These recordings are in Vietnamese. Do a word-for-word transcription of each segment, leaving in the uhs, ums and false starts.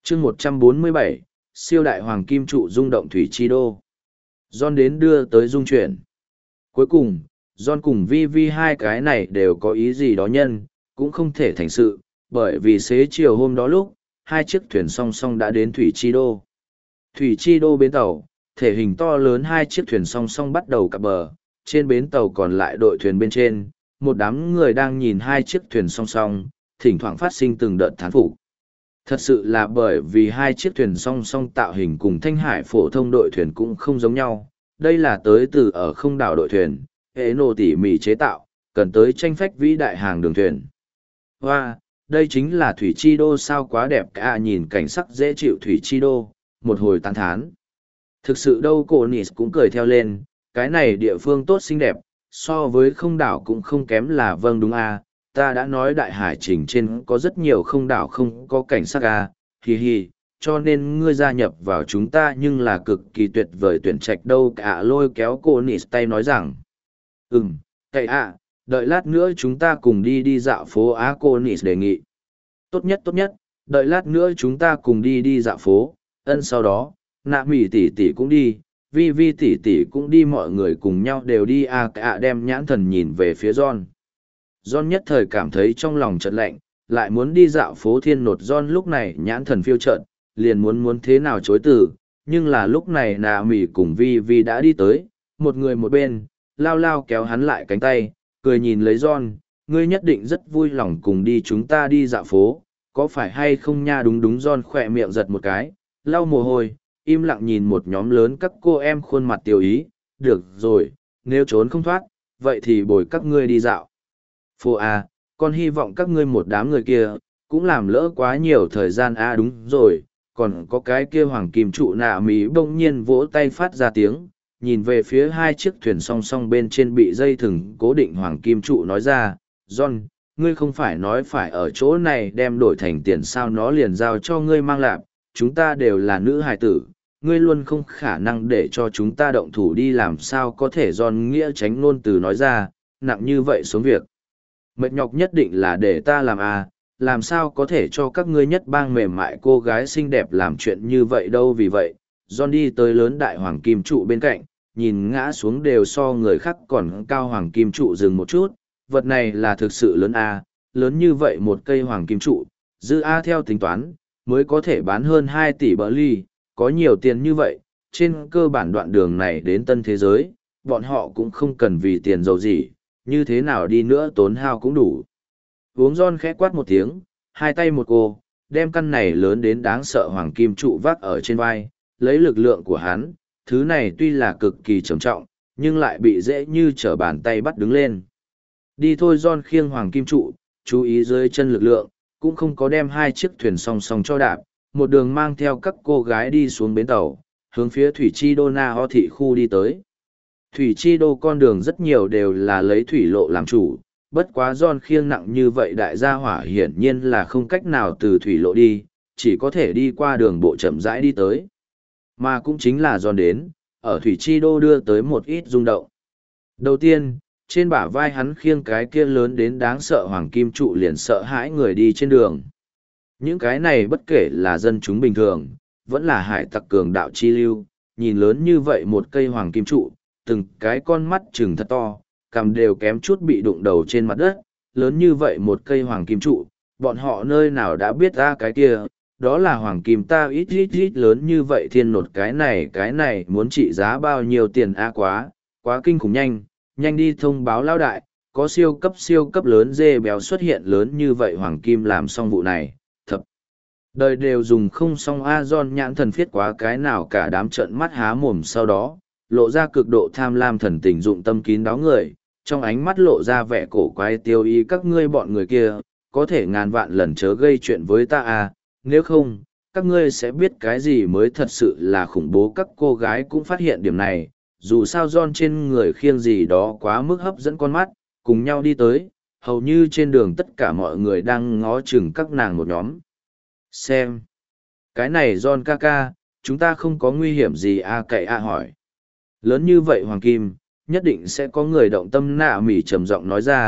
chương một trăm bốn mươi bảy, siêu đại hoàng kim trụ rung động thủy chi đô. John đến đưa tới dung chuyển. Cuối cùng, John cùng Vi Vi hai cái này đều có ý gì đó nhân, cũng không thể thành sự, bởi vì xế chiều hôm đó lúc, hai chiếc thuyền song song đã đến Thủy Chi Đô. Thủy Chi Đô bến tàu, thể hình to lớn hai chiếc thuyền song song bắt đầu cập bờ, trên bến tàu còn lại đội thuyền bên trên, một đám người đang nhìn hai chiếc thuyền song song, thỉnh thoảng phát sinh từng đợt thán phục. Thật sự là bởi vì hai chiếc thuyền song song tạo hình cùng Thanh Hải phổ thông đội thuyền cũng không giống nhau, đây là tới từ ở không đảo đội thuyền, hệ nổ tỉ mỉ chế tạo, cần tới tranh phách vĩ đại hàng đường thuyền. Hoa, đây chính là Thủy Chi Đô sao, quá đẹp cả, nhìn cảnh sắc dễ chịu Thủy Chi Đô, một hồi tán thán. Thực sự đâu, cô Nis cũng cười theo lên, cái này địa phương tốt xinh đẹp, so với không đảo cũng không kém là. Vâng đúng à, ta đã nói đại hải trình trên có rất nhiều không đảo không có cảnh sắc à, hi hi, cho nên ngươi gia nhập vào chúng ta nhưng là cực kỳ tuyệt vời tuyển trạch đâu cả. Lôi kéo cô Nis tay nói rằng, ừm, cậy ạ, đợi lát nữa chúng ta cùng đi đi dạo phố Á. Cô Nis đề nghị. Tốt nhất tốt nhất, đợi lát nữa chúng ta cùng đi đi dạo phố, ân sau đó, nạ mỉ tỷ tỷ cũng đi, vi vi tỷ tỷ cũng đi, mọi người cùng nhau đều đi à. Cả đem nhãn thần nhìn về phía John. John nhất thời cảm thấy trong lòng chợt lạnh, lại muốn đi dạo phố thiên nột. John lúc này nhãn thần phiêu chợt, liền muốn muốn thế nào chối từ, nhưng là lúc này nạ mỉ cùng vi vi đã đi tới, một người một bên, lao lao kéo hắn lại cánh tay, cười nhìn lấy John, ngươi nhất định rất vui lòng cùng đi chúng ta đi dạo phố, có phải hay không nha? Đúng đúng. John khỏe miệng giật một cái, lau mồ hôi, im lặng nhìn một nhóm lớn các cô em khuôn mặt tiêu ý. Được rồi, nếu trốn không thoát, vậy thì bồi các ngươi đi dạo phố à, con hy vọng các ngươi một đám người kia, cũng làm lỡ quá nhiều thời gian à. Đúng rồi, còn có cái kia hoàng kim trụ. Nạ mỹ bỗng nhiên vỗ tay phát ra tiếng, nhìn về phía hai chiếc thuyền song song bên trên bị dây thừng cố định hoàng kim trụ nói ra, John, ngươi không phải nói phải ở chỗ này đem đổi thành tiền sao? Nó liền giao cho ngươi mang lạp, chúng ta đều là nữ hài tử, ngươi luôn không khả năng để cho chúng ta động thủ đi. Làm sao có thể? John nghĩa tránh ngôn từ nói ra, nặng như vậy xuống việc mệt nhọc nhất định là để ta làm à, làm sao có thể cho các ngươi nhất bang mềm mại cô gái xinh đẹp làm chuyện như vậy đâu. Vì vậy, John đi tới lớn đại hoàng kim trụ bên cạnh, nhìn ngã xuống đều so người khác còn cao hoàng kim trụ dừng một chút, vật này là thực sự lớn à, lớn như vậy một cây hoàng kim trụ, dư A theo tính toán, mới có thể bán hơn hai tỷ bờ ly, có nhiều tiền như vậy, trên cơ bản đoạn đường này đến tân thế giới, bọn họ cũng không cần vì tiền giàu gì, như thế nào đi nữa tốn hao cũng đủ. Uống John khẽ quát một tiếng, hai tay một cô, đem căn này lớn đến đáng sợ hoàng kim trụ vác ở trên vai, lấy lực lượng của hắn, thứ này tuy là cực kỳ trầm trọng, nhưng lại bị dễ như trở bàn tay bắt đứng lên. Đi thôi. John khiêng hoàng kim trụ, chú ý dưới chân lực lượng, cũng không có đem hai chiếc thuyền song song cho đạp, một đường mang theo các cô gái đi xuống bến tàu, hướng phía Thủy Chi Đô Na Ho thị khu đi tới. Thủy Chi Đô con đường rất nhiều đều là lấy thủy lộ làm chủ, bất quá John khiêng nặng như vậy đại gia hỏa hiển nhiên là không cách nào từ thủy lộ đi, chỉ có thể đi qua đường bộ chậm rãi đi tới. Mà cũng chính là John đến, ở Thủy Chi Đô đưa tới một ít rung động. Đầu tiên, trên bả vai hắn khiêng cái kia lớn đến đáng sợ hoàng kim trụ liền sợ hãi người đi trên đường. Những cái này bất kể là dân chúng bình thường, vẫn là hải tặc cường đạo chi lưu, nhìn lớn như vậy một cây hoàng kim trụ, từng cái con mắt trừng thật to, cằm đều kém chút bị đụng đầu trên mặt đất, lớn như vậy một cây hoàng kim trụ, bọn họ nơi nào đã biết ra cái kia, đó là hoàng kim ta ít ít ít lớn như vậy thiên nột, cái này cái này muốn trị giá bao nhiêu tiền a, quá, quá kinh khủng. Nhanh, nhanh đi thông báo lão đại, có siêu cấp siêu cấp lớn dê béo xuất hiện lớn như vậy hoàng kim làm xong vụ này, thập. Đời đều dùng không xong a. John nhãn thần phiết quá cái nào cả đám trợn mắt há mồm, sau đó, lộ ra cực độ tham lam thần tình dụng tâm kín đáo người, trong ánh mắt lộ ra vẻ cổ quái tiêu ý. Các ngươi bọn người kia, có thể ngàn vạn lần chớ gây chuyện với ta à, nếu không, các ngươi sẽ biết cái gì mới thật sự là khủng bố. Các cô gái cũng phát hiện điểm này, dù sao John trên người khiêng gì đó quá mức hấp dẫn con mắt, cùng nhau đi tới, hầu như trên đường tất cả mọi người đang ngó chừng các nàng một nhóm. Xem, cái này John ca ca, chúng ta không có nguy hiểm gì à? Cậy à hỏi. Lớn như vậy hoàng kim, nhất định sẽ có người động tâm. Nạ mỉ trầm giọng nói ra,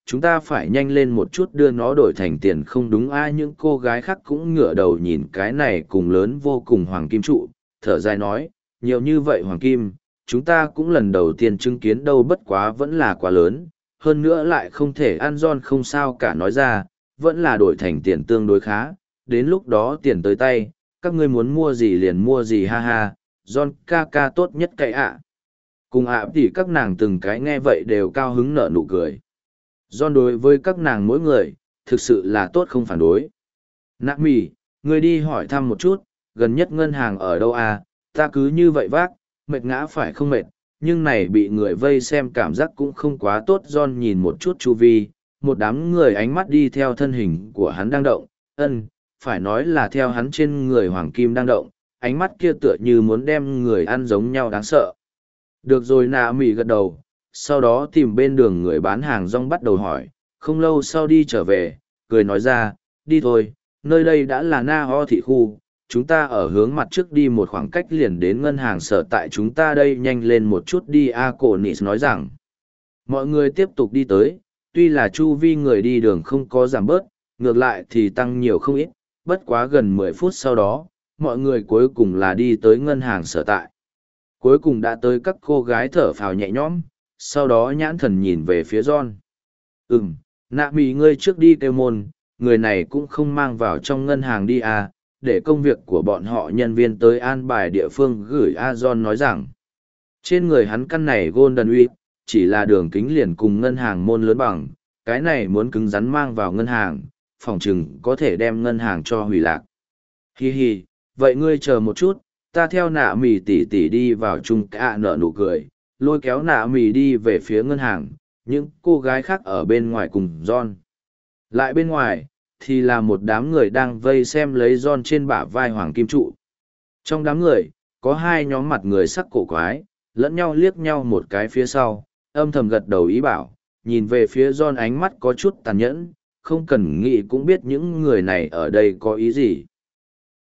chúng ta phải nhanh lên một chút đưa nó đổi thành tiền không đúng ai. Những cô gái khác cũng ngửa đầu nhìn cái này cùng lớn vô cùng hoàng kim trụ, thở dài nói, nhiều như vậy hoàng kim, chúng ta cũng lần đầu tiên chứng kiến đâu, bất quá vẫn là quá lớn, hơn nữa lại không thể ăn. John không sao cả nói ra, vẫn là đổi thành tiền tương đối khá, đến lúc đó tiền tới tay, các ngươi muốn mua gì liền mua gì, ha ha. John ca ca tốt nhất cái ạ. Cùng ạ thì các nàng từng cái nghe vậy đều cao hứng nở nụ cười. John đối với các nàng mỗi người, thực sự là tốt không phản đối. Nạ mì, ngươi đi hỏi thăm một chút, gần nhất ngân hàng ở đâu à, ta cứ như vậy vác, mệt ngã phải không mệt, nhưng này bị người vây xem cảm giác cũng không quá tốt. John nhìn một chút chu vi, một đám người ánh mắt đi theo thân hình của hắn đang động, ân, phải nói là theo hắn trên người hoàng kim đang động, ánh mắt kia tựa như muốn đem người ăn giống nhau, đáng sợ. Được rồi, nạ mỉ gật đầu, sau đó tìm bên đường người bán hàng rong bắt đầu hỏi, không lâu sau đi trở về, cười nói ra, đi thôi, nơi đây đã là Na Ho thị khu, chúng ta ở hướng mặt trước đi một khoảng cách liền đến ngân hàng sở tại chúng ta đây, nhanh lên một chút đi. A Cổ Nịt nói rằng, mọi người tiếp tục đi tới, tuy là chu vi người đi đường không có giảm bớt, ngược lại thì tăng nhiều không ít, bất quá gần mười phút sau đó, mọi người cuối cùng là đi tới ngân hàng sở tại. Cuối cùng đã tới, các cô gái thở phào nhẹ nhõm, sau đó nhãn thần nhìn về phía John. Ừm, nạ mì ngươi trước đi kêu môn, người này cũng không mang vào trong ngân hàng đi à, để công việc của bọn họ nhân viên tới an bài địa phương gửi. A John nói rằng, trên người hắn căn này Golden Whip, chỉ là đường kính liền cùng ngân hàng môn lớn bằng, cái này muốn cứng rắn mang vào ngân hàng, phòng chừng có thể đem ngân hàng cho hủy lạc. Hi hi, vậy ngươi chờ một chút, ta theo nạ mì tỉ tỉ đi vào chung. Cả nở nụ cười, lôi kéo nạ mì đi về phía ngân hàng, những cô gái khác ở bên ngoài cùng John. Lại bên ngoài, thì là một đám người đang vây xem lấy John trên bả vai hoàng kim trụ. Trong đám người, có hai nhóm mặt người sắc cổ quái, lẫn nhau liếc nhau một cái phía sau, âm thầm gật đầu ý bảo, nhìn về phía John ánh mắt có chút tàn nhẫn, không cần nghĩ cũng biết những người này ở đây có ý gì.